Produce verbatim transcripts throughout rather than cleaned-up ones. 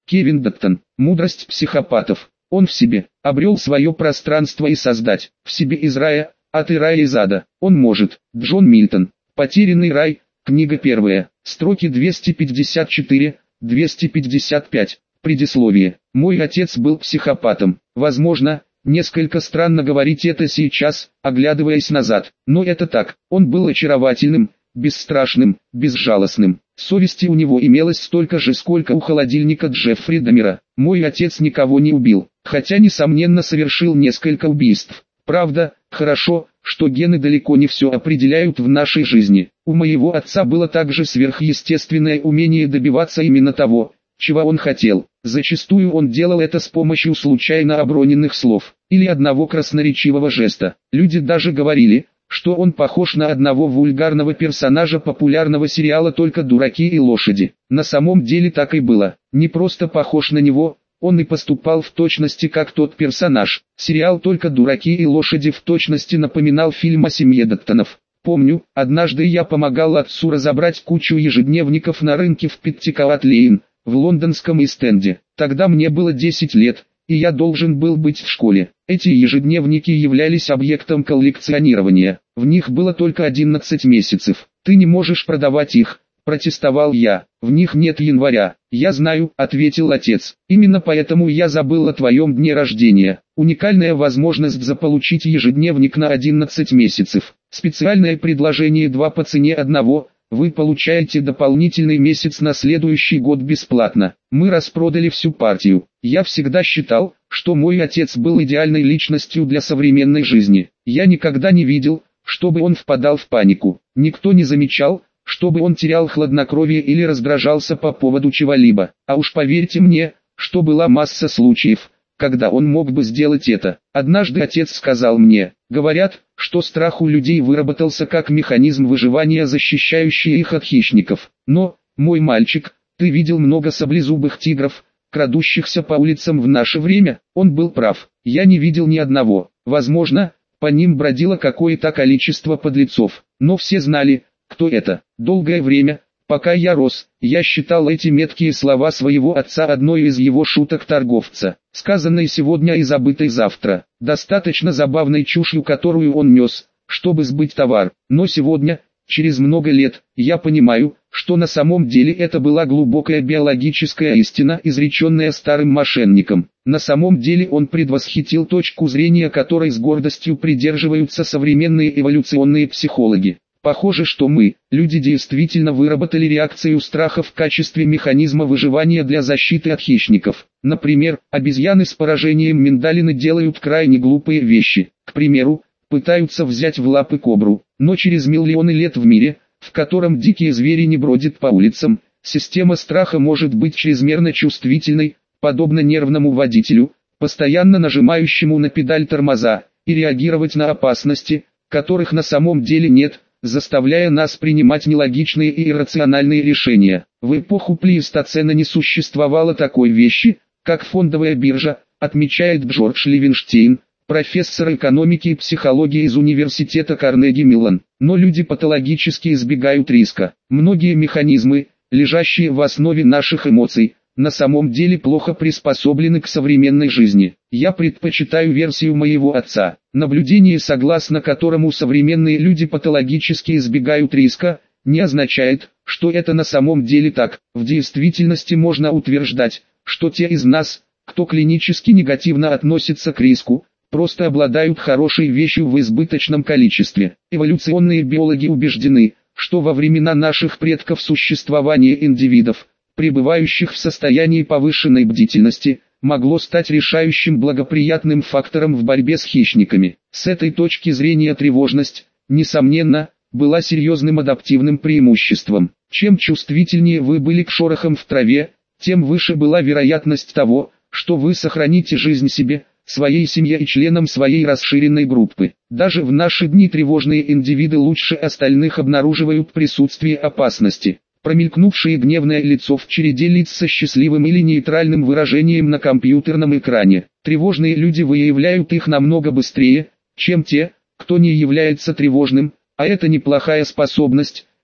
Кевин Доттон. Мудрость психопатов. Он в себе обрел свое пространство и создать в себе из рая, от и рая из ада. Он может. Джон Мильтон. Потерянный рай. Книга первая. Строки двести пятьдесят четыре — двести пятьдесят пять. Предисловие. Мой отец был психопатом. Возможно, несколько странно говорить это сейчас, оглядываясь назад, но это так. Он был очаровательным, бесстрашным, безжалостным. Совести у него имелось столько же, сколько у холодильника Джеффри Дамера. Мой отец никого не убил, хотя несомненно совершил несколько убийств. Правда, хорошо, что гены далеко не все определяют в нашей жизни. У моего отца было также сверхъестественное умение добиваться именно того, чего он хотел. Зачастую он делал это с помощью случайно оброненных слов, или одного красноречивого жеста. Люди даже говорили, что он похож на одного вульгарного персонажа популярного сериала «Только дураки и лошади». На самом деле так и было. Не просто похож на него, он и поступал в точности как тот персонаж. Сериал «Только дураки и лошади» в точности напоминал фильм о семье Доттонов. Помню, однажды я помогал отцу разобрать кучу ежедневников на рынке в Петтикоат-Лейн, в лондонском Ист-Энде. Тогда мне было десять лет, и я должен был быть в школе. Эти ежедневники являлись объектом коллекционирования. В них было только одиннадцать месяцев. «Ты не можешь продавать их», — протестовал я. «В них нет января». «Я знаю», — ответил отец. «Именно поэтому я забыл о твоем дне рождения». Уникальная возможность заполучить ежедневник на одиннадцать месяцев. Специальное предложение два по цене одного. Вы получаете дополнительный месяц на следующий год бесплатно. Мы распродали всю партию. Я всегда считал, что мой отец был идеальной личностью для современной жизни. Я никогда не видел, чтобы он впадал в панику. Никто не замечал, чтобы он терял хладнокровие или раздражался по поводу чего-либо. А уж поверьте мне, что была масса случаев, когда он мог бы сделать это. Однажды отец сказал мне: «Говорят, что страх у людей выработался как механизм выживания, защищающий их от хищников. Но, мой мальчик, ты видел много саблезубых тигров, крадущихся по улицам в наше время?» Он был прав. Я не видел ни одного. Возможно, по ним бродило какое-то количество подлецов, но все знали, кто это. Долгое время, пока я рос, я считал эти меткие слова своего отца одной из его шуток торговца, сказанной сегодня и забытой завтра, достаточно забавной чушью, которую он нес, чтобы сбыть товар. Но сегодня, через много лет, я понимаю, что на самом деле это была глубокая биологическая истина, изреченная старым мошенником. На самом деле он предвосхитил точку зрения, которой с гордостью придерживаются современные эволюционные психологи. Похоже, что мы, люди, действительно выработали реакцию страха в качестве механизма выживания для защиты от хищников. Например, обезьяны с поражением миндалины делают крайне глупые вещи. К примеру, пытаются взять в лапы кобру. Но через миллионы лет в мире, в котором дикие звери не бродят по улицам, система страха может быть чрезмерно чувствительной, подобно нервному водителю, постоянно нажимающему на педаль тормоза, и реагировать на опасности, которых на самом деле нет, заставляя нас принимать нелогичные и иррациональные решения. В эпоху плейстоцена не существовало такой вещи, как фондовая биржа, отмечает Джордж Левинштейн, профессор экономики и психологии из университета Карнеги-Меллон. Но люди патологически избегают риска. Многие механизмы, лежащие в основе наших эмоций, на самом деле плохо приспособлены к современной жизни. Я предпочитаю версию моего отца. Наблюдение, согласно которому современные люди патологически избегают риска, не означает, что это на самом деле так. В действительности можно утверждать, что те из нас, кто клинически негативно относится к риску, просто обладают хорошей вещью в избыточном количестве. Эволюционные биологи убеждены, что во времена наших предков существование индивидов, пребывающих в состоянии повышенной бдительности, могло стать решающим благоприятным фактором в борьбе с хищниками. С этой точки зрения тревожность, несомненно, была серьезным адаптивным преимуществом. Чем чувствительнее вы были к шорохам в траве, тем выше была вероятность того, что вы сохраните жизнь себе, своей семье и членам своей расширенной группы. Даже в наши дни тревожные индивиды лучше остальных обнаруживают присутствие опасности. Промелькнувшее гневное лицо в череде лиц со счастливым или нейтральным выражением на компьютерном экране. Тревожные люди выявляют их намного быстрее, чем те, кто не является тревожным, а это неплохая способность,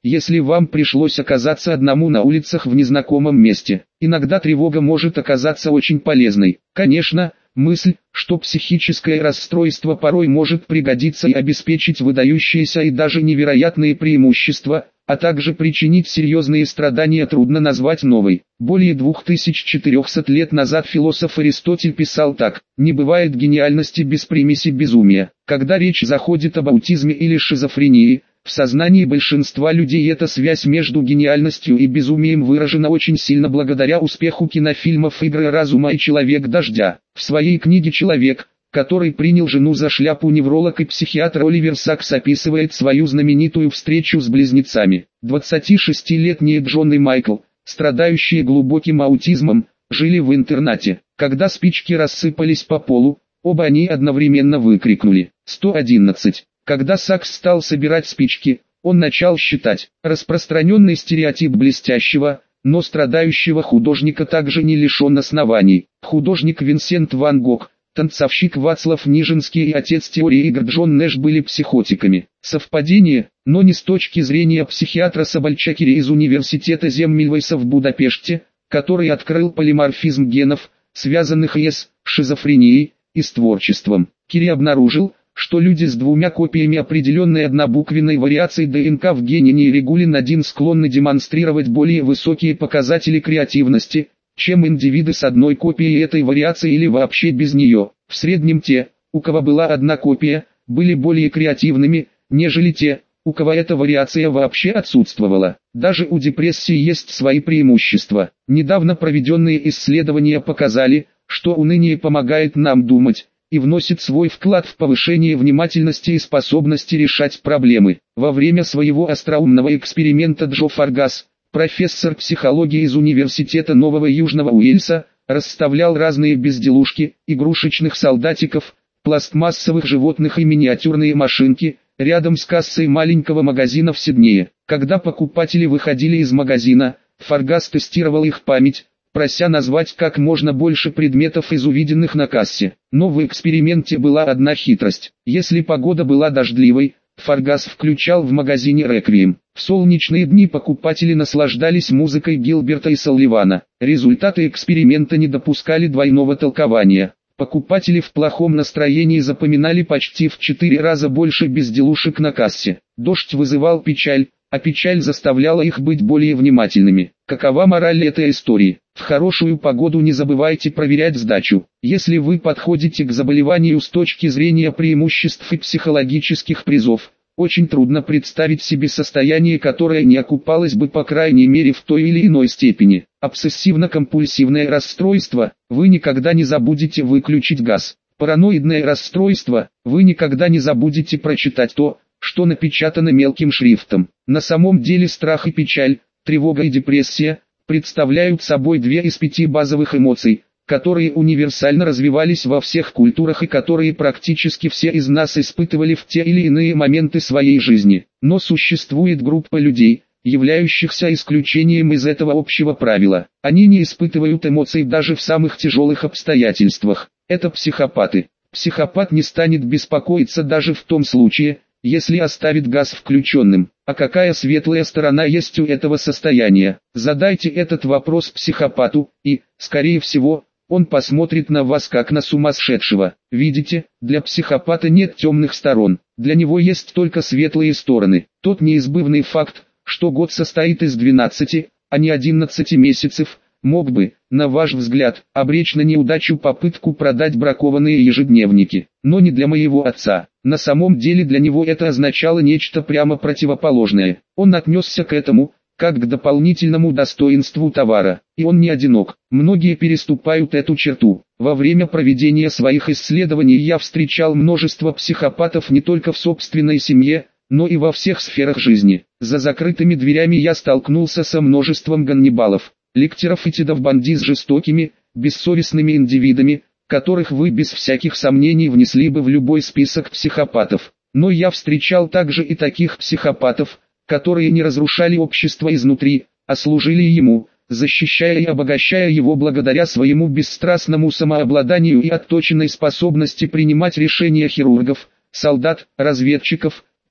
если вам пришлось оказаться одному на улицах в незнакомом месте. Иногда тревога может оказаться очень полезной. Конечно, мысль, что психическое расстройство порой может пригодиться и обеспечить выдающиеся и даже невероятные преимущества, а также причинить серьезные страдания, трудно назвать новой. Более двух тысяч четырехсот лет назад философ Аристотель писал так: «Не бывает гениальности без примеси безумия». Когда речь заходит об аутизме или шизофрении, в сознании большинства людей эта связь между гениальностью и безумием выражена очень сильно благодаря успеху кинофильмов «Игры разума» и «Человек дождя». В своей книге «Человек, который принял жену за шляпу», невролог и психиатр Оливер Сакс описывает свою знаменитую встречу с близнецами. двадцатишестилетние Джон и Майкл, страдающие глубоким аутизмом, жили в интернате. Когда спички рассыпались по полу, оба они одновременно выкрикнули «сто одиннадцать». Когда Сакс стал собирать спички, он начал считать. Распространенный стереотип блестящего, но страдающего художника также не лишен оснований. Художник Винсент Ван Гог, танцовщик Вацлав Нижинский и отец теории игр Джон Нэш были психотиками. Совпадение, но не с точки зрения психиатра Собольчакери из университета Земмельвейса в Будапеште, который открыл полиморфизм генов, связанных и с шизофренией, и с творчеством. Кири обнаружил, что люди с двумя копиями определенной однобуквенной вариации ДНК в гене нейрегулин один склонны демонстрировать более высокие показатели креативности, чем индивиды с одной копией этой вариации или вообще без нее. В среднем те, у кого была одна копия, были более креативными, нежели те, у кого эта вариация вообще отсутствовала. Даже у депрессии есть свои преимущества. Недавно проведенные исследования показали, что уныние помогает нам думать и вносит свой вклад в повышение внимательности и способности решать проблемы. Во время своего остроумного эксперимента Джо Фаргас, профессор психологии из Университета Нового Южного Уэльса, расставлял разные безделушки, игрушечных солдатиков, пластмассовых животных и миниатюрные машинки, рядом с кассой маленького магазина в Сиднее. Когда покупатели выходили из магазина, Фаргас тестировал их память, прося назвать как можно больше предметов из увиденных на кассе. Но в эксперименте была одна хитрость. Если погода была дождливой, Фаргас включал в магазине реквием. В солнечные дни покупатели наслаждались музыкой Гилберта и Салливана. Результаты эксперимента не допускали двойного толкования. Покупатели в плохом настроении запоминали почти в четыре раза больше безделушек на кассе. Дождь вызывал печаль, а печаль заставляла их быть более внимательными. Какова мораль этой истории? В хорошую погоду не забывайте проверять сдачу. Если вы подходите к заболеванию с точки зрения преимуществ и психологических призов, очень трудно представить себе состояние, которое не окупалось бы по крайней мере в той или иной степени. Обсессивно-компульсивное расстройство, вы никогда не забудете выключить газ. Параноидное расстройство, вы никогда не забудете прочитать то, что напечатано мелким шрифтом. На самом деле страх и печаль, тревога и депрессия представляют собой две из пяти базовых эмоций, которые универсально развивались во всех культурах и которые практически все из нас испытывали в те или иные моменты своей жизни. Но существует группа людей, являющихся исключением из этого общего правила. Они не испытывают эмоций даже в самых тяжелых обстоятельствах. Это психопаты. Психопат не станет беспокоиться даже в том случае, если оставит газ включенным. А какая светлая сторона есть у этого состояния? Задайте этот вопрос психопату, и, скорее всего, он посмотрит на вас как на сумасшедшего. Видите, для психопата нет темных сторон, для него есть только светлые стороны. Тот неизбывный факт, что год состоит из двенадцати, а не одиннадцати месяцев, мог бы, на ваш взгляд, обречь на неудачу попытку продать бракованные ежедневники. Но не для моего отца. На самом деле для него это означало нечто прямо противоположное. Он отнесся к этому, как к дополнительному достоинству товара. И он не одинок. Многие переступают эту черту. Во время проведения своих исследований я встречал множество психопатов не только в собственной семье, но и во всех сферах жизни. За закрытыми дверями я столкнулся со множеством ганнибалов, ликтеров и Тедов Банди с жестокими, бессовестными индивидами, которых вы без всяких сомнений внесли бы в любой список психопатов. Но я встречал также и таких психопатов, которые не разрушали общество изнутри, а служили ему, защищая и обогащая его благодаря своему бесстрастному самообладанию и отточенной способности принимать решения хирургов, солдат, разведчиков,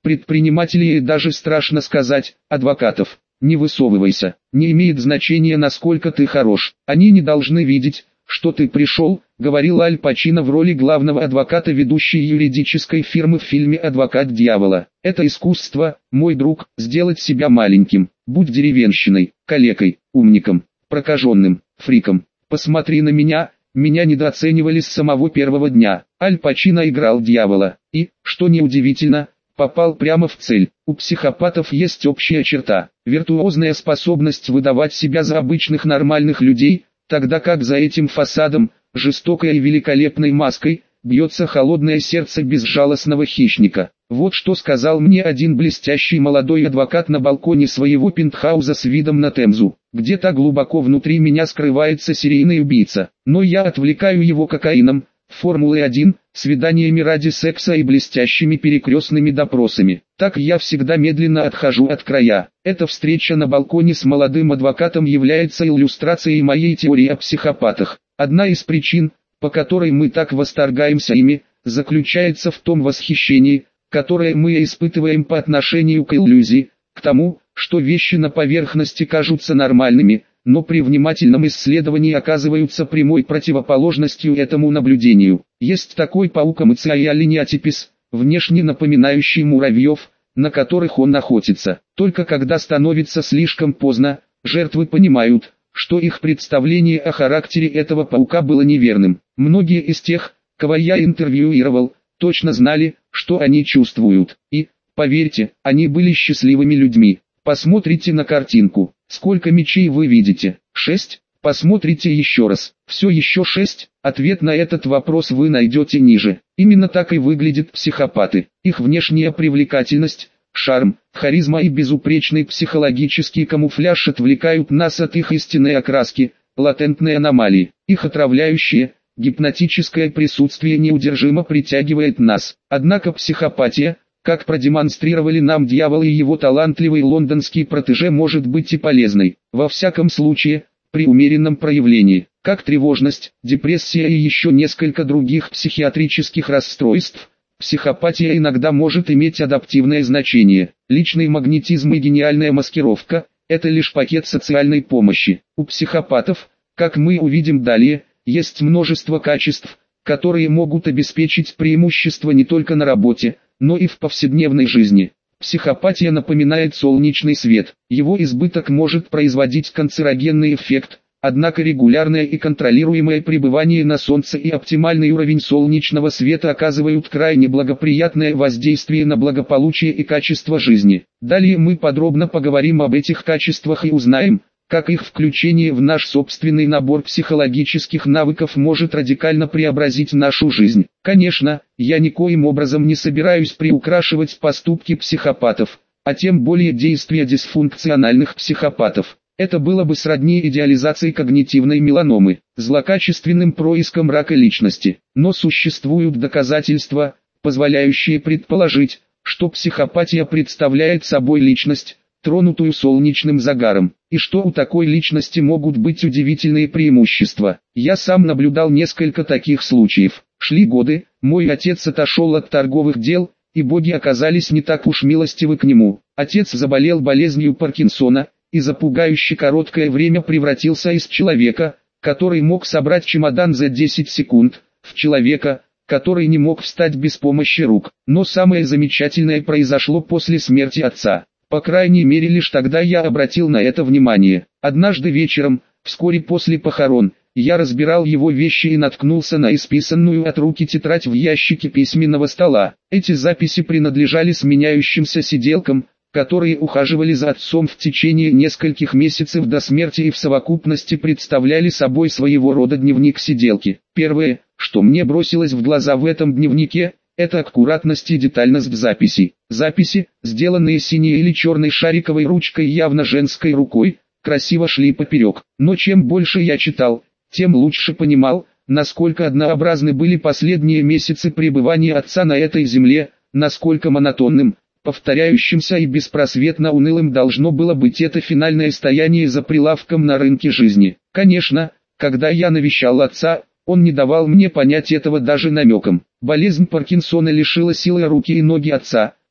предпринимателей и даже страшно сказать, адвокатов. Не высовывайся, не имеет значения, насколько ты хорош. Они не должны видеть, что ты пришел, говорил Аль Пачино в роли главного адвоката ведущей юридической фирмы в фильме «Адвокат дьявола». Это искусство, мой друг, сделать себя маленьким. Будь деревенщиной, калекой, умником, прокаженным, фриком. Посмотри на меня, меня недооценивали с самого первого дня. Аль Пачино играл дьявола, и, что неудивительно, попал прямо в цель. У психопатов есть общая черта – виртуозная способность выдавать себя за обычных нормальных людей, тогда как за этим фасадом, жестокой и великолепной маской, бьется холодное сердце безжалостного хищника. Вот что сказал мне один блестящий молодой адвокат на балконе своего пентхауза с видом на Темзу. Где-то глубоко внутри меня скрывается серийный убийца, но я отвлекаю его кокаином, Формулой один, свиданиями ради секса и блестящими перекрестными допросами. Так я всегда медленно отхожу от края. Эта встреча на балконе с молодым адвокатом является иллюстрацией моей теории о психопатах. Одна из причин, по которой мы так восторгаемся ими, заключается в том восхищении, которое мы испытываем по отношению к иллюзии, к тому, что вещи на поверхности кажутся нормальными, но при внимательном исследовании оказываются прямой противоположностью этому наблюдению. Есть такой паук Амыция линиатипис, внешне напоминающий муравьев, на которых он охотится. Только когда становится слишком поздно, жертвы понимают, что их представление о характере этого паука было неверным. Многие из тех, кого я интервьюировал, точно знали, что они чувствуют. И, поверьте, они были счастливыми людьми. Посмотрите на картинку. Сколько мечей вы видите? Шесть? Посмотрите еще раз. Все еще шесть? Ответ на этот вопрос вы найдете ниже. Именно так и выглядят психопаты. Их внешняя привлекательность, шарм, харизма и безупречный психологический камуфляж отвлекают нас от их истинной окраски, латентной аномалии. Их отравляющее, гипнотическое присутствие неудержимо притягивает нас. Однако психопатия, как продемонстрировали нам дьявол и его талантливый лондонский протеже, может быть и полезной. Во всяком случае, при умеренном проявлении, как тревожность, депрессия и еще несколько других психиатрических расстройств, психопатия иногда может иметь адаптивное значение. Личный магнетизм и гениальная маскировка – это лишь пакет социальной помощи. У психопатов, как мы увидим далее, есть множество качеств, которые могут обеспечить преимущество не только на работе, но и в повседневной жизни. Психопатия напоминает солнечный свет. Его избыток может производить канцерогенный эффект, однако регулярное и контролируемое пребывание на солнце и оптимальный уровень солнечного света оказывают крайне благоприятное воздействие на благополучие и качество жизни. Далее мы подробно поговорим об этих качествах и узнаем, как их включение в наш собственный набор психологических навыков может радикально преобразить нашу жизнь. Конечно, я никоим образом не собираюсь приукрашивать поступки психопатов, а тем более действия дисфункциональных психопатов. Это было бы сродни идеализации когнитивной меланомы, злокачественным происком рака личности. Но существуют доказательства, позволяющие предположить, что психопатия представляет собой личность, тронутую солнечным загаром, и что у такой личности могут быть удивительные преимущества. Я сам наблюдал несколько таких случаев. Шли годы, мой отец отошел от торговых дел, и боги оказались не так уж милостивы к нему. Отец заболел болезнью Паркинсона, и за пугающе короткое время превратился из человека, который мог собрать чемодан за десять секунд, в человека, который не мог встать без помощи рук. Но самое замечательное произошло после смерти отца. По крайней мере, лишь тогда я обратил на это внимание. Однажды вечером, вскоре после похорон, я разбирал его вещи и наткнулся на исписанную от руки тетрадь в ящике письменного стола. Эти записи принадлежали сменяющимся сиделкам, которые ухаживали за отцом в течение нескольких месяцев до смерти и в совокупности представляли собой своего рода дневник сиделки. Первое, что мне бросилось в глаза в этом дневнике, это аккуратность и детальность записей. Записи, сделанные синей или черной шариковой ручкой, явно женской рукой, красиво шли поперек. Но чем больше я читал, тем лучше понимал, насколько однообразны были последние месяцы пребывания отца на этой земле, насколько монотонным, повторяющимся и беспросветно унылым должно было быть это финальное стояние за прилавком на рынке жизни. Конечно, когда я навещал отца, он не давал мне понять этого даже намеком. Болезнь Паркинсона лишила силы руки и ноги отца,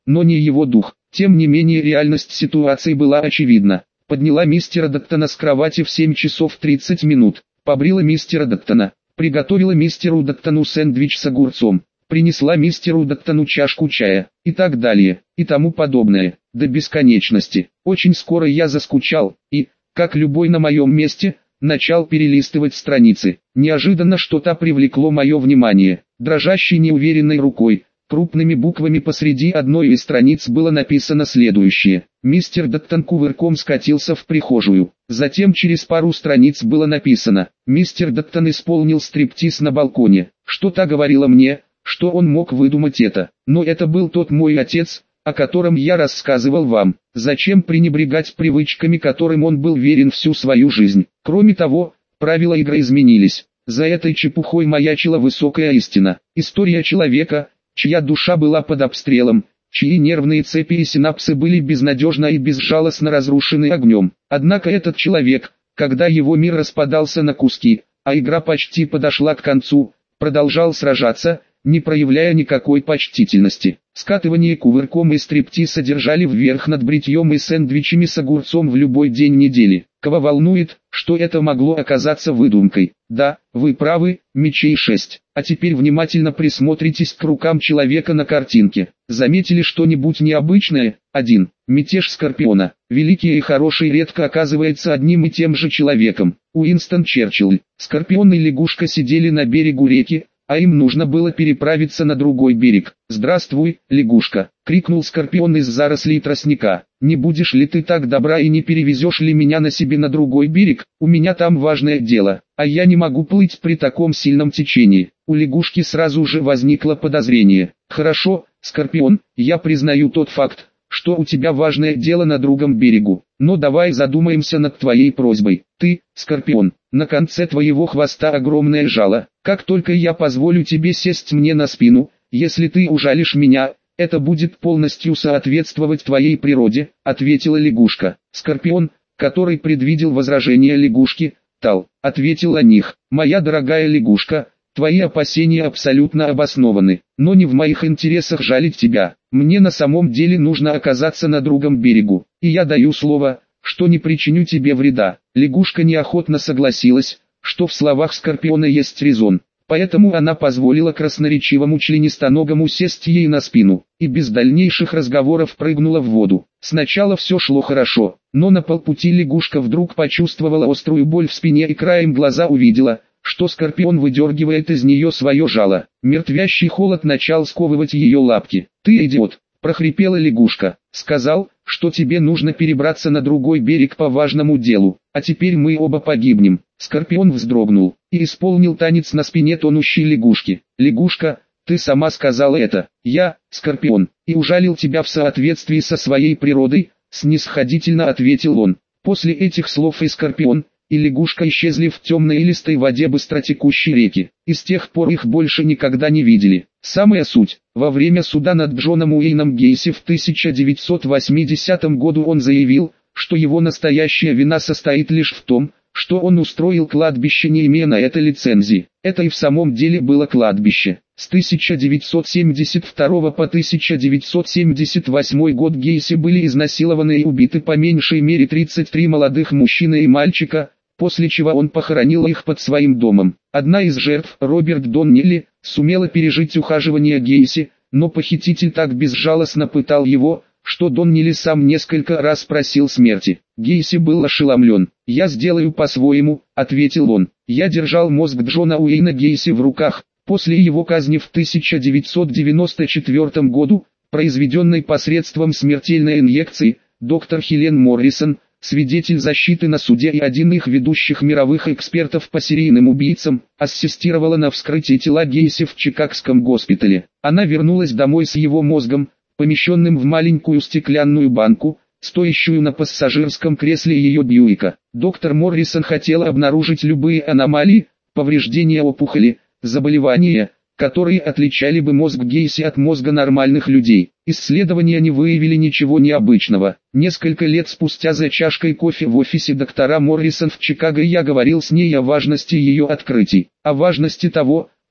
но не его дух. Тем не менее реальность ситуации была очевидна. Подняла мистера Доктона с кровати в семь часов тридцать минут, побрила мистера Доктона, приготовила мистеру Доктону сэндвич с огурцом, принесла мистеру Доктону чашку чая, и так далее, и тому подобное, до бесконечности. Очень скоро я заскучал, и, как любой на моем месте, начал перелистывать страницы. Неожиданно что-то привлекло мое внимание. Дрожащей неуверенной рукой, крупными буквами посреди одной из страниц было написано следующее. Мистер Доктон кувырком скатился в прихожую. Затем через пару страниц было написано. Мистер Доктон исполнил стриптиз на балконе. Что-то говорило мне, что он мог выдумать это. Но это был тот мой отец, о котором я рассказывал вам. Зачем пренебрегать привычками, которым он был верен всю свою жизнь? Кроме того, правила игры изменились. За этой чепухой маячила высокая истина. История человека, чья душа была под обстрелом, чьи нервные цепи и синапсы были безнадежно и безжалостно разрушены огнем. Однако этот человек, когда его мир распадался на куски, а игра почти подошла к концу, продолжал сражаться, не проявляя никакой почтительности. Скатывание кувырком и стриптиз содержали вверх над бритьем и сэндвичами с огурцом в любой день недели. Кого волнует, что это могло оказаться выдумкой? Да, вы правы, мечей шесть. А теперь внимательно присмотритесь к рукам человека на картинке. Заметили что-нибудь необычное? один. Мятеж Скорпиона. Великий и хороший редко оказывается одним и тем же человеком. Уинстон Черчилль. Скорпион и лягушка сидели на берегу реки, а им нужно было переправиться на другой берег. «Здравствуй, лягушка!» — крикнул Скорпион из зарослей тростника. «Не будешь ли ты так добра и не перевезешь ли меня на себе на другой берег? У меня там важное дело, а я не могу плыть при таком сильном течении». У лягушки сразу же возникло подозрение. «Хорошо, Скорпион, я признаю тот факт, что у тебя важное дело на другом берегу. Но давай задумаемся над твоей просьбой. Ты, Скорпион, на конце твоего хвоста огромное жало. Как только я позволю тебе сесть мне на спину, если ты ужалишь меня, это будет полностью соответствовать твоей природе», — ответила лягушка. Скорпион, который предвидел возражения лягушки, Тал, ответил о них. «Моя дорогая лягушка, твои опасения абсолютно обоснованы, но не в моих интересах жалить тебя. Мне на самом деле нужно оказаться на другом берегу, и я даю слово, что не причиню тебе вреда». Лягушка неохотно согласилась, что в словах Скорпиона есть резон, поэтому она позволила красноречивому членистоногому сесть ей на спину, и без дальнейших разговоров прыгнула в воду. Сначала все шло хорошо, но на полпути лягушка вдруг почувствовала острую боль в спине и краем глаза увидела, что Скорпион выдергивает из нее свое жало. Мертвящий холод начал сковывать ее лапки. «Ты идиот!» — прохрипела лягушка. «Сказал, что тебе нужно перебраться на другой берег по важному делу, а теперь мы оба погибнем». Скорпион вздрогнул и исполнил танец на спине тонущей лягушки. «Лягушка, ты сама сказала это. Я, Скорпион, и ужалил тебя в соответствии со своей природой», — снисходительно ответил он. После этих слов и Скорпион, и лягушка исчезли в темной и листой воде быстротекущей реки, и с тех пор их больше никогда не видели. Самая суть: во время суда над Джоном Уэйном Гейси в тысяча девятьсот восьмидесятом году он заявил, что его настоящая вина состоит лишь в том, что он устроил кладбище, не имея на это лицензии. Это и в самом деле было кладбище. С тысяча девятьсот семьдесят второго по тысяча девятьсот семьдесят восьмой год Гейси были изнасилованы и убиты по меньшей мере тридцать три молодых мужчины и мальчика, после чего он похоронил их под своим домом. Одна из жертв, Роберт Доннелли, сумела пережить ухаживание Гейси, но похититель так безжалостно пытал его, что Доннелли сам несколько раз просил смерти. Гейси был ошеломлен. «Я сделаю по-своему», — ответил он. «Я держал мозг Джона Уэйна Гейси в руках, после его казни в тысяча девятьсот девяносто четвёртом году, произведенной посредством смертельной инъекции. Доктор Хелен Моррисон, свидетель защиты на суде и один из ведущих мировых экспертов по серийным убийцам, ассистировала на вскрытии тела Гейси в Чикагском госпитале. Она вернулась домой с его мозгом, помещенным в маленькую стеклянную банку, стоящую на пассажирском кресле ее Бьюика. Доктор Моррисон хотела обнаружить любые аномалии, повреждения опухоли, заболевания, которые отличали бы мозг Гейси от мозга нормальных людей. Исследования не выявили ничего необычного. Несколько лет спустя за чашкой кофе в офисе доктора Моррисон в Чикаго я говорил с ней о важности ее открытий, о важности того,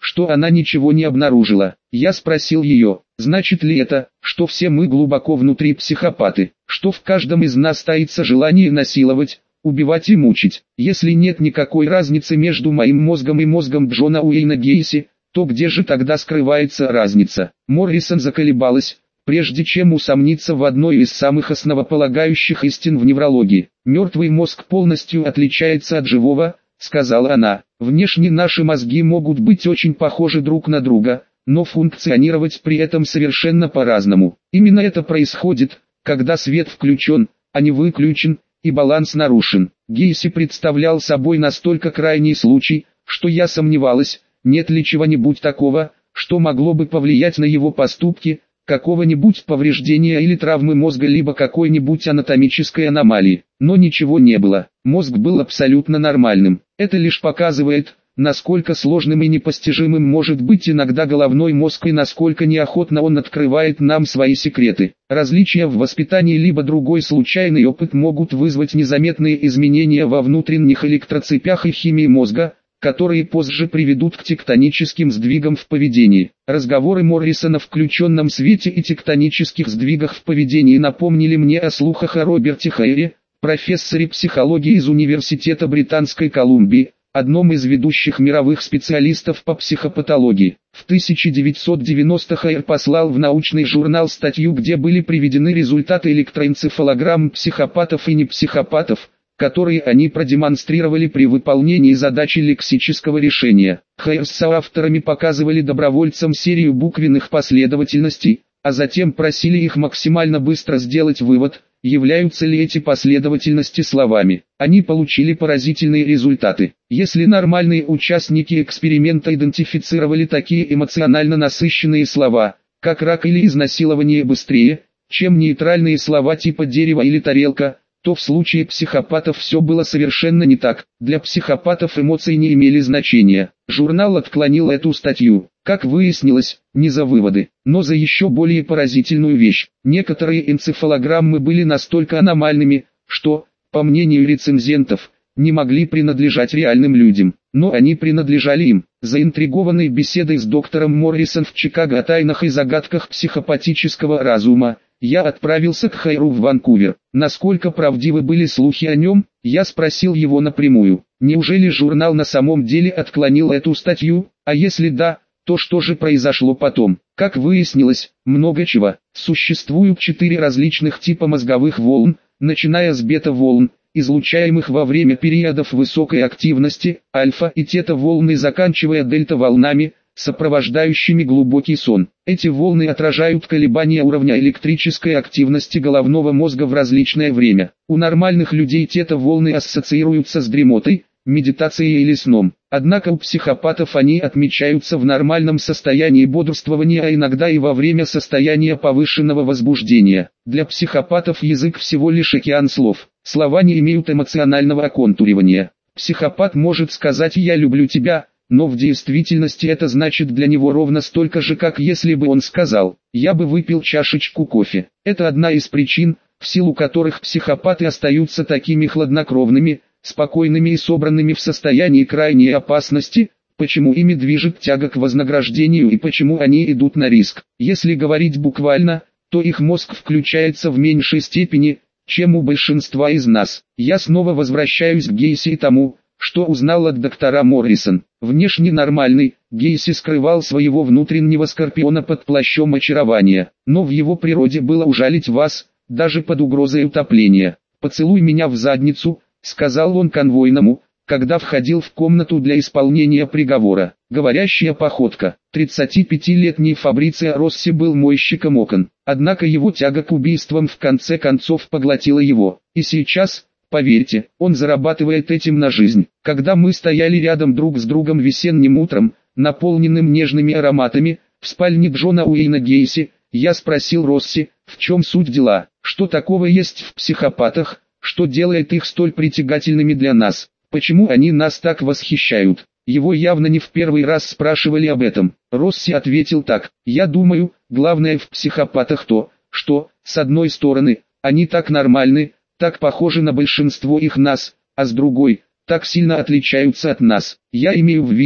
что она ничего не обнаружила. Я спросил ее, значит ли это, что все мы глубоко внутри психопаты, что в каждом из нас таится желание насиловать, убивать и мучить. Если нет никакой разницы между моим мозгом и мозгом Джона Уэйна Гейси, то где же тогда скрывается разница? Моррисон заколебалась, прежде чем усомниться в одной из самых основополагающих истин в неврологии. «Мертвый мозг полностью отличается от живого», — сказала она. «Внешне наши мозги могут быть очень похожи друг на друга, но функционировать при этом совершенно по-разному. Именно это происходит, когда свет включен, а не выключен, и баланс нарушен». Гейси представлял собой настолько крайний случай, что я сомневалась, нет ли чего-нибудь такого, что могло бы повлиять на его поступки, какого-нибудь повреждения или травмы мозга либо какой-нибудь анатомической аномалии. Но ничего не было. Мозг был абсолютно нормальным. Это лишь показывает, насколько сложным и непостижимым может быть иногда головной мозг и насколько неохотно он открывает нам свои секреты. Различия в воспитании либо другой случайный опыт могут вызвать незаметные изменения во внутренних электроцепях и химии мозга, которые позже приведут к тектоническим сдвигам в поведении. Разговоры Моррисона в включенном свете и тектонических сдвигах в поведении напомнили мне о слухах о Роберте Хайре, профессоре психологии из Университета Британской Колумбии, одном из ведущих мировых специалистов по психопатологии. В тысяча девятьсот девяностых Хайр послал в научный журнал статью, где были приведены результаты электроэнцефалограмм психопатов и непсихопатов, которые они продемонстрировали при выполнении задачи лексического решения. Хайр с соавторами показывали добровольцам серию буквенных последовательностей, а затем просили их максимально быстро сделать вывод, являются ли эти последовательности словами. Они получили поразительные результаты. Если нормальные участники эксперимента идентифицировали такие эмоционально насыщенные слова, как рак или изнасилование быстрее, чем нейтральные слова типа дерево или тарелка, то в случае психопатов все было совершенно не так. Для психопатов эмоции не имели значения. Журнал отклонил эту статью, как выяснилось, не за выводы, но за еще более поразительную вещь. Некоторые энцефалограммы были настолько аномальными, что, по мнению рецензентов, не могли принадлежать реальным людям, но они принадлежали им. Заинтригованный беседой с доктором Моррисон в Чикаго о тайнах и загадках психопатического разума, я отправился к Хайру в Ванкувер. Насколько правдивы были слухи о нем, я спросил его напрямую. Неужели журнал на самом деле отклонил эту статью, а если да, то что же произошло потом? Как выяснилось, много чего. Существуют четыре различных типа мозговых волн, начиная с бета-волн, излучаемых во время периодов высокой активности, альфа и тета-волны, заканчивая дельта-волнами, сопровождающими глубокий сон. Эти волны отражают колебания уровня электрической активности головного мозга в различное время. У нормальных людей тета-волны ассоциируются с дремотой, медитацией или сном. Однако у психопатов они отмечаются в нормальном состоянии бодрствования, а иногда и во время состояния повышенного возбуждения. Для психопатов язык всего лишь океан слов. Слова не имеют эмоционального оконтуривания. Психопат может сказать «я люблю тебя», но в действительности это значит для него ровно столько же, как если бы он сказал «я бы выпил чашечку кофе». Это одна из причин, в силу которых психопаты остаются такими хладнокровными, спокойными и собранными в состоянии крайней опасности, почему ими движет тяга к вознаграждению и почему они идут на риск. Если говорить буквально, то их мозг включается в меньшей степени, чем у большинства из нас. Я снова возвращаюсь к Гейси и тому, что узнал от доктора Моррисон. Внешне нормальный, Гейси скрывал своего внутреннего скорпиона под плащом очарования, но в его природе было ужалить вас, даже под угрозой утопления. «Поцелуй меня в задницу», — сказал он конвойному, когда входил в комнату для исполнения приговора. Говорящая походка. тридцатипятилетний Фабрицио Росси был мойщиком окон, однако его тяга к убийствам в конце концов поглотила его. И сейчас, поверьте, он зарабатывает этим на жизнь. Когда мы стояли рядом друг с другом весенним утром, наполненным нежными ароматами, в спальне Джона Уэйна Гейси, я спросил Росси, в чем суть дела, что такого есть в психопатах, что делает их столь притягательными для нас, почему они нас так восхищают. Его явно не в первый раз спрашивали об этом. Росси ответил так: «Я думаю, главное в психопатах то, что, с одной стороны, они так нормальны, так похожи на большинство их нас, а с другой, так сильно отличаются от нас. Я имею в виду,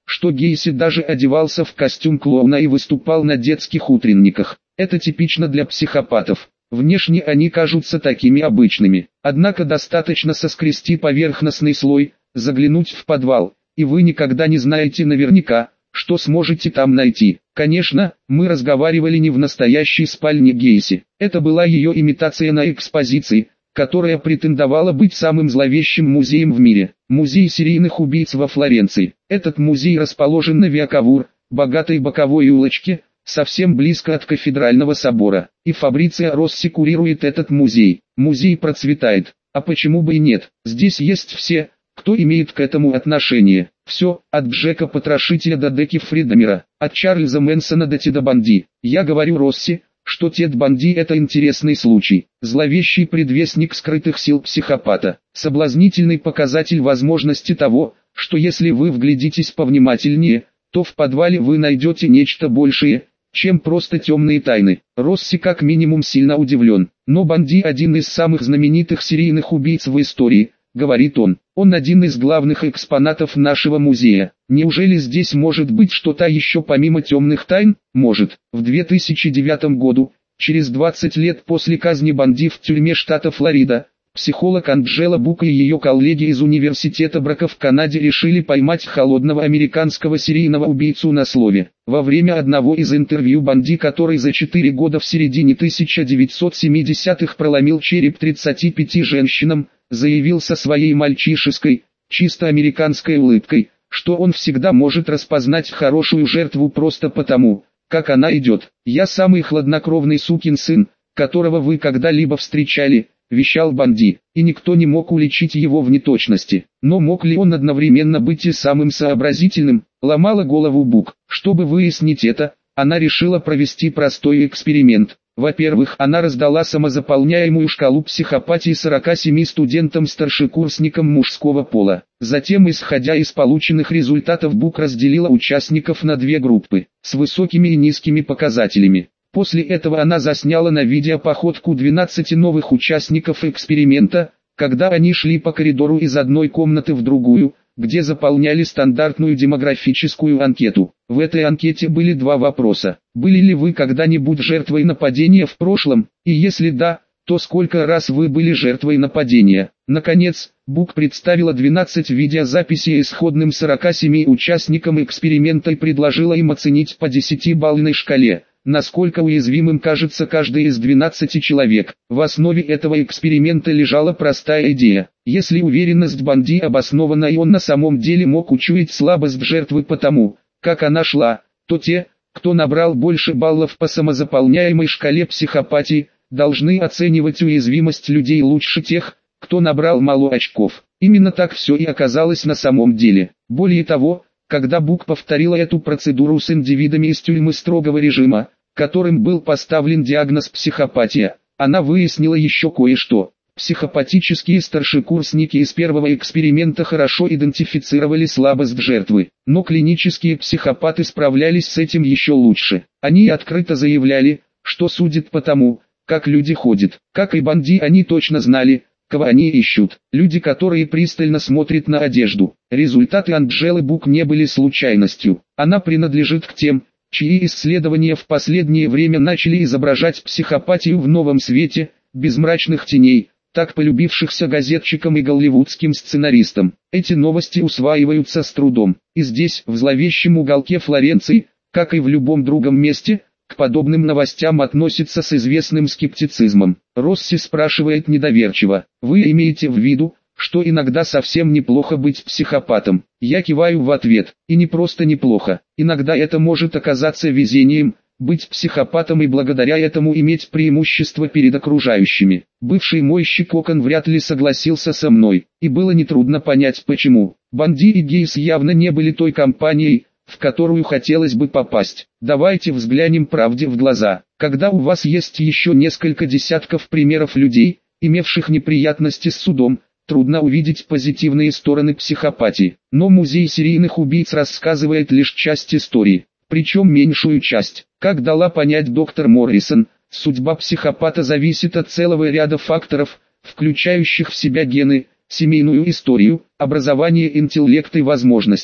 что Гейси даже одевался в костюм клоуна и выступал на детских утренниках. Это типично для психопатов. Внешне они кажутся такими обычными. Однако достаточно соскрести поверхностный слой, заглянуть в подвал, и вы никогда не знаете наверняка, что сможете там найти. Конечно, мы разговаривали не в настоящей спальне Гейси. Это была ее имитация на экспозиции, которая претендовала быть самым зловещим музеем в мире. Музей серийных убийц во Флоренции. Этот музей расположен на Виа Кавур, богатой боковой улочке, совсем близко от кафедрального собора. И Фабрицио Росси курирует этот музей. Музей процветает. А почему бы и нет? Здесь есть все, кто имеет к этому отношение. Все, от Джека-потрошителя до Деки Фридомера, от Чарльза Мэнсона до Теда Банди. Я говорю Росси, что Тед Банди — это интересный случай, зловещий предвестник скрытых сил психопата, соблазнительный показатель возможности того, что если вы вглядитесь повнимательнее, то в подвале вы найдете нечто большее, чем просто темные тайны. Росси как минимум сильно удивлен, но Банди один из самых знаменитых серийных убийц в истории, говорит он. Он один из главных экспонатов нашего музея. Неужели здесь может быть что-то еще помимо темных тайн? Может. В две тысячи девятом году, через двадцать лет после казни Банди в тюрьме штата Флорида, психолог Анджела Бука и ее коллеги из Университета Брака в Канаде решили поймать холодного американского серийного убийцу на слове. Во время одного из интервью Банди, который за четыре года в середине тысяча девятьсот семидесятых проломил череп тридцати пяти женщинам, заявил со своей мальчишеской, чисто американской улыбкой, что он всегда может распознать хорошую жертву просто потому, как она идет. «Я самый хладнокровный сукин сын, которого вы когда-либо встречали», — вещал Банди, и никто не мог уличить его в неточности. Но мог ли он одновременно быть и самым сообразительным? Ломала голову Бук. Чтобы выяснить это, она решила провести простой эксперимент. Во-первых, она раздала самозаполняемую шкалу психопатии сорока семи студентам-старшекурсникам мужского пола. Затем, исходя из полученных результатов, Бук разделила участников на две группы, с высокими и низкими показателями. После этого она засняла на видео походку двенадцати новых участников эксперимента, когда они шли по коридору из одной комнаты в другую, где заполняли стандартную демографическую анкету. В этой анкете были два вопроса. Были ли вы когда-нибудь жертвой нападения в прошлом, и если да, то сколько раз вы были жертвой нападения? Наконец, Бук представила двенадцать видеозаписей исходным сорока семи участникам эксперимента и предложила им оценить по десятибалльной шкале, насколько уязвимым кажется каждый из двенадцати человек. В основе этого эксперимента лежала простая идея. Если уверенность Банди обоснована и он на самом деле мог учуять слабость жертвы потому, как она шла, то те, кто набрал больше баллов по самозаполняемой шкале психопатии, должны оценивать уязвимость людей лучше тех, кто набрал мало очков. Именно так все и оказалось на самом деле. Более того, когда Бук повторила эту процедуру с индивидами из тюрьмы строгого режима, которым был поставлен диагноз психопатия, она выяснила еще кое-что. Психопатические старшекурсники из первого эксперимента хорошо идентифицировали слабость жертвы, но клинические психопаты справлялись с этим еще лучше. Они открыто заявляли, что судят по тому, как люди ходят. Как и Банди, они точно знали, кого они ищут. Люди, которые пристально смотрят на одежду. Результаты Анджелы Бук не были случайностью. Она принадлежит к тем, чьи исследования в последнее время начали изображать психопатию в новом свете, без мрачных теней, так полюбившихся газетчикам и голливудским сценаристам. Эти новости усваиваются с трудом. И здесь, в зловещем уголке Флоренции, как и в любом другом месте, к подобным новостям относится с известным скептицизмом. Росси спрашивает недоверчиво: «Вы имеете в виду, что иногда совсем неплохо быть психопатом?» Я киваю в ответ: и не просто неплохо, иногда это может оказаться везением, быть психопатом и благодаря этому иметь преимущество перед окружающими. Бывший мойщик окон вряд ли согласился со мной, и было нетрудно понять почему. Банди и Гейс явно не были той компанией, в которую хотелось бы попасть. Давайте взглянем правде в глаза. Когда у вас есть еще несколько десятков примеров людей, имевших неприятности с судом, трудно увидеть позитивные стороны психопатии. Но музей серийных убийц рассказывает лишь часть истории, причем меньшую часть. Как дала понять доктор Моррисон, судьба психопата зависит от целого ряда факторов, включающих в себя гены, семейную историю, образование, интеллект и возможности.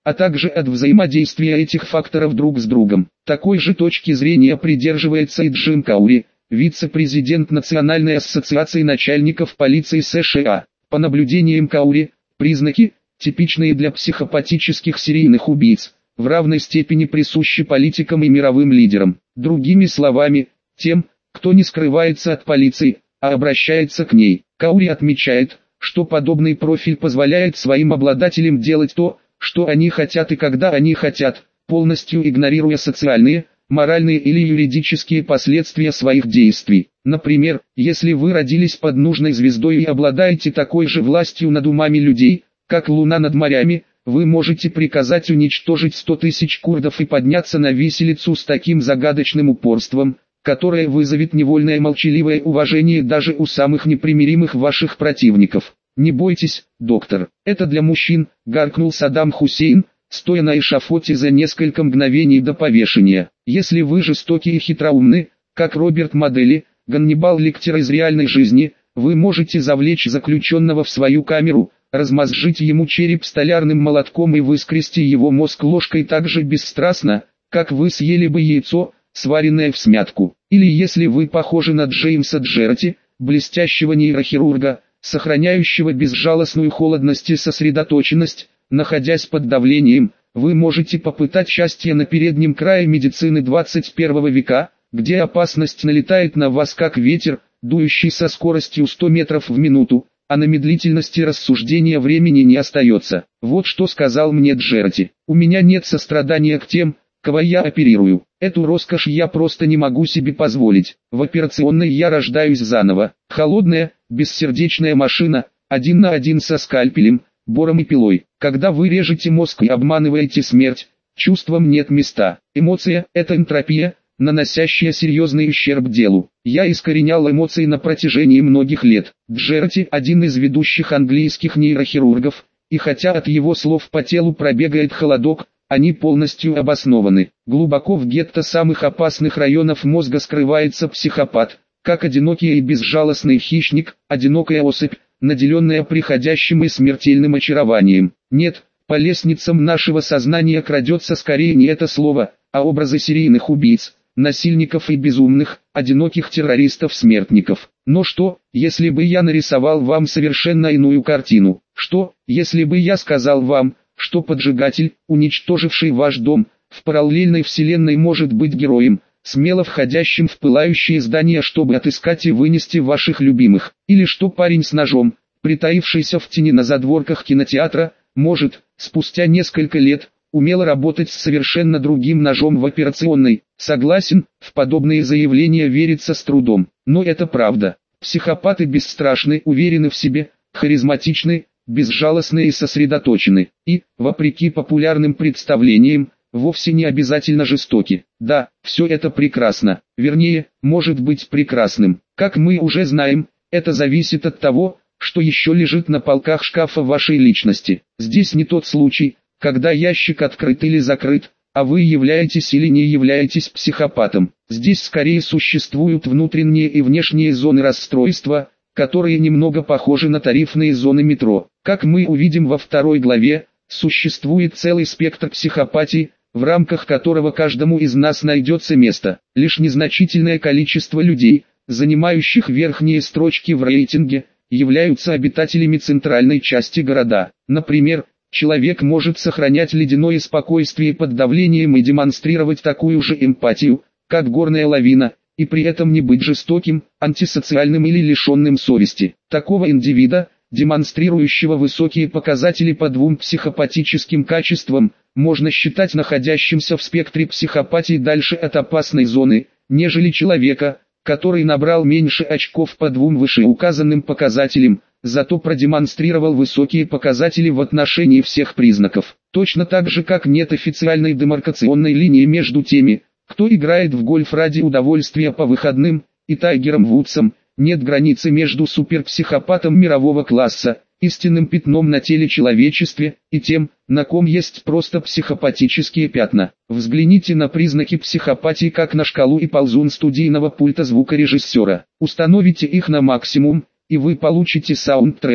а также от взаимодействия этих факторов друг с другом. Такой же точки зрения придерживается и Джим Каури, вице-президент Национальной ассоциации начальников полиции США. По наблюдениям Каури, признаки, типичные для психопатических серийных убийц, в равной степени присущи политикам и мировым лидерам. Другими словами, тем, кто не скрывается от полиции, а обращается к ней. Каури отмечает, что подобный профиль позволяет своим обладателям делать то, что они хотят и когда они хотят, полностью игнорируя социальные, моральные или юридические последствия своих действий. Например, если вы родились под нужной звездой и обладаете такой же властью над умами людей, как Луна над морями, вы можете приказать уничтожить сто тысяч курдов и подняться на виселицу с таким загадочным упорством, которое вызовет невольное молчаливое уважение даже у самых непримиримых ваших противников. «Не бойтесь, доктор, это для мужчин», — гаркнул Саддам Хусейн, стоя на эшафоте за несколько мгновений до повешения. «Если вы жестоки и хитроумны, как Роберт Модели, Ганнибал Лектер из реальной жизни, вы можете завлечь заключенного в свою камеру, размозжить ему череп столярным молотком и выскрести его мозг ложкой так же бесстрастно, как вы съели бы яйцо, сваренное всмятку. Или если вы похожи на Джеймса Джерати, блестящего нейрохирурга, сохраняющего безжалостную холодность и сосредоточенность, находясь под давлением, вы можете попытать счастье на переднем крае медицины двадцать первого века, где опасность налетает на вас как ветер, дующий со скоростью сто метров в минуту, а на медлительности рассуждения времени не остается. Вот что сказал мне Джерати: «У меня нет сострадания к тем, кого я оперирую. Эту роскошь я просто не могу себе позволить. В операционной я рождаюсь заново. Холодная, бессердечная машина, один на один со скальпелем, бором и пилой. Когда вы режете мозг и обманываете смерть, чувствам нет места. Эмоция – это энтропия, наносящая серьезный ущерб делу. Я искоренял эмоции на протяжении многих лет». Джерати – один из ведущих английских нейрохирургов, и хотя от его слов по телу пробегает холодок, они полностью обоснованы. Глубоко в гетто самых опасных районов мозга скрывается психопат, как одинокий и безжалостный хищник, одинокая особь, наделенная приходящим и смертельным очарованием. Нет, по лестницам нашего сознания крадется скорее не это слово, а образы серийных убийц, насильников и безумных, одиноких террористов-смертников. Но что, если бы я нарисовал вам совершенно иную картину? Что, если бы я сказал вам, что поджигатель, уничтоживший ваш дом, в параллельной вселенной может быть героем, смело входящим в пылающие здания, чтобы отыскать и вынести ваших любимых? Или что парень с ножом, притаившийся в тени на задворках кинотеатра, может, спустя несколько лет, умело работать с совершенно другим ножом в операционной? Согласен, в подобные заявления верится с трудом. Но это правда. Психопаты бесстрашны, уверены в себе, харизматичны, безжалостны и сосредоточены, и, вопреки популярным представлениям, вовсе не обязательно жестоки. Да, все это прекрасно, вернее, может быть прекрасным. Как мы уже знаем, это зависит от того, что еще лежит на полках шкафа вашей личности. Здесь не тот случай, когда ящик открыт или закрыт, а вы являетесь или не являетесь психопатом. Здесь скорее существуют внутренние и внешние зоны расстройства, которые немного похожи на тарифные зоны метро. Как мы увидим во второй главе, существует целый спектр психопатии, в рамках которого каждому из нас найдется место. Лишь незначительное количество людей, занимающих верхние строчки в рейтинге, являются обитателями центральной части города. Например, человек может сохранять ледяное спокойствие под давлением и демонстрировать такую же эмпатию, как горная лавина, и при этом не быть жестоким, антисоциальным или лишенным совести. Такого индивида, демонстрирующего высокие показатели по двум психопатическим качествам, можно считать находящимся в спектре психопатии дальше от опасной зоны, нежели человека, который набрал меньше очков по двум вышеуказанным показателям, зато продемонстрировал высокие показатели в отношении всех признаков. Точно так же, как нет официальной демаркационной линии между теми, кто играет в гольф ради удовольствия по выходным, и Тайгером Вудсом, нет границы между суперпсихопатом мирового класса, истинным пятном на теле человечестве, и тем, на ком есть просто психопатические пятна. Взгляните на признаки психопатии как на шкалу и ползун студийного пульта звукорежиссера. Установите их на максимум, и вы получите саундтрек,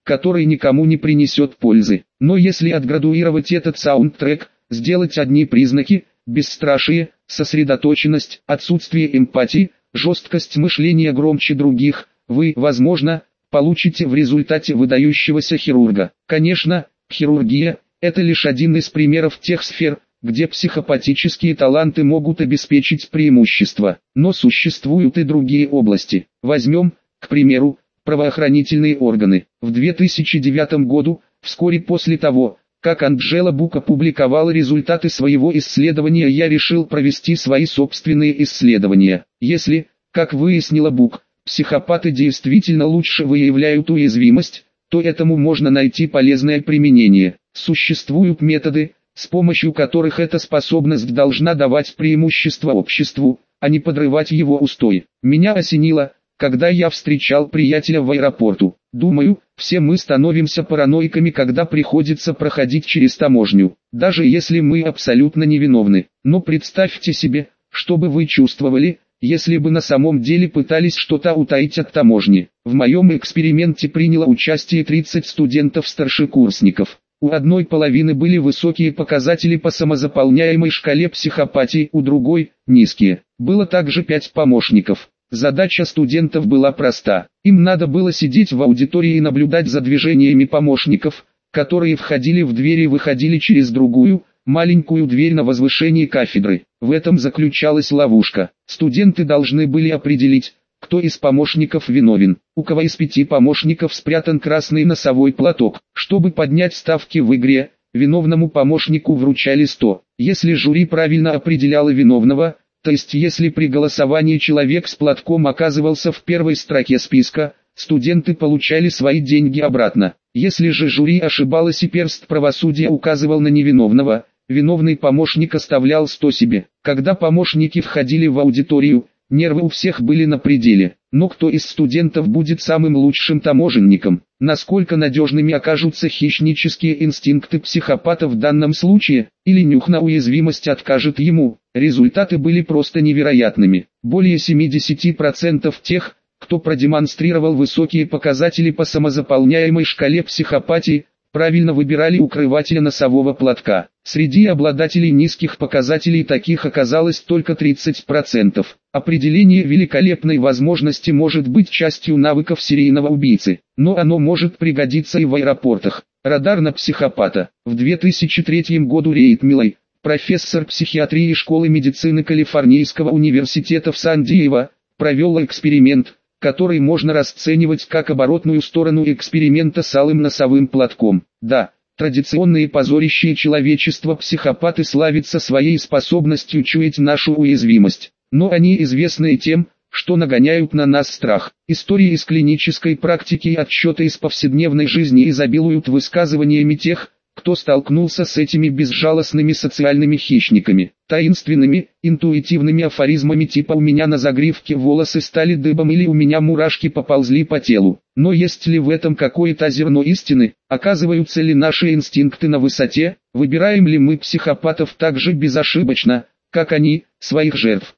который никому не принесет пользы. Но если отградуировать этот саундтрек, сделать одни признаки: бесстрашие, сосредоточенность, отсутствие эмпатии, жесткость мышления громче других, вы, возможно, получите в результате выдающегося хирурга. Конечно, хирургия – это лишь один из примеров тех сфер, где психопатические таланты могут обеспечить преимущество. Но существуют и другие области. Возьмем, к примеру, правоохранительные органы. В две тысячи девятом году, вскоре после того, как Анджела Бук опубликовала результаты своего исследования, я решил провести свои собственные исследования. Если, как выяснила Бук, психопаты действительно лучше выявляют уязвимость, то этому можно найти полезное применение. Существуют методы, с помощью которых эта способность должна давать преимущество обществу, а не подрывать его устои. Меня осенило, когда я встречал приятеля в аэропорту. Думаю, все мы становимся параноиками, когда приходится проходить через таможню, даже если мы абсолютно невиновны. Но представьте себе, что бы вы чувствовали, если бы на самом деле пытались что-то утаить от таможни. В моем эксперименте приняло участие тридцать студентов-старшекурсников. У одной половины были высокие показатели по самозаполняемой шкале психопатии, у другой – низкие. Было также пять помощников. Задача студентов была проста. Им надо было сидеть в аудитории и наблюдать за движениями помощников, которые входили в дверь и выходили через другую, маленькую дверь на возвышении кафедры. В этом заключалась ловушка. Студенты должны были определить, кто из помощников виновен. У кого из пяти помощников спрятан красный носовой платок. Чтобы поднять ставки в игре, виновному помощнику вручали сто. Если жюри правильно определяло виновного, то есть если при голосовании человек с платком оказывался в первой строке списка, студенты получали свои деньги обратно. Если же жюри ошибалось и перст правосудия указывал на невиновного, виновный помощник оставлял сто себе. Когда помощники входили в аудиторию, нервы у всех были на пределе. Но кто из студентов будет самым лучшим таможенником? Насколько надежными окажутся хищнические инстинкты психопата в данном случае? Или нюх на уязвимость откажет ему? Результаты были просто невероятными. Более семидесяти процентов тех, кто продемонстрировал высокие показатели по самозаполняемой шкале психопатии, правильно выбирали укрывателя носового платка. Среди обладателей низких показателей таких оказалось только тридцать процентов. Определение великолепной возможности может быть частью навыков серийного убийцы, но оно может пригодиться и в аэропортах. Радар на психопата. В две тысячи третьем году Рейд Миллай, профессор психиатрии школы медицины Калифорнийского университета в Сан-Диего, провел эксперимент, который можно расценивать как оборотную сторону эксперимента с алым носовым платком. Да, традиционные позорящие человечество психопаты славятся своей способностью чуять нашу уязвимость, но они известны и тем, что нагоняют на нас страх. Истории из клинической практики и отчеты из повседневной жизни изобилуют высказываниями тех, кто столкнулся с этими безжалостными социальными хищниками. Таинственными, интуитивными афоризмами типа «у меня на загривке волосы стали дыбом» или «у меня мурашки поползли по телу». Но есть ли в этом какое-то зерно истины? Оказываются ли наши инстинкты на высоте? Выбираем ли мы психопатов так же безошибочно, как они, своих жертв?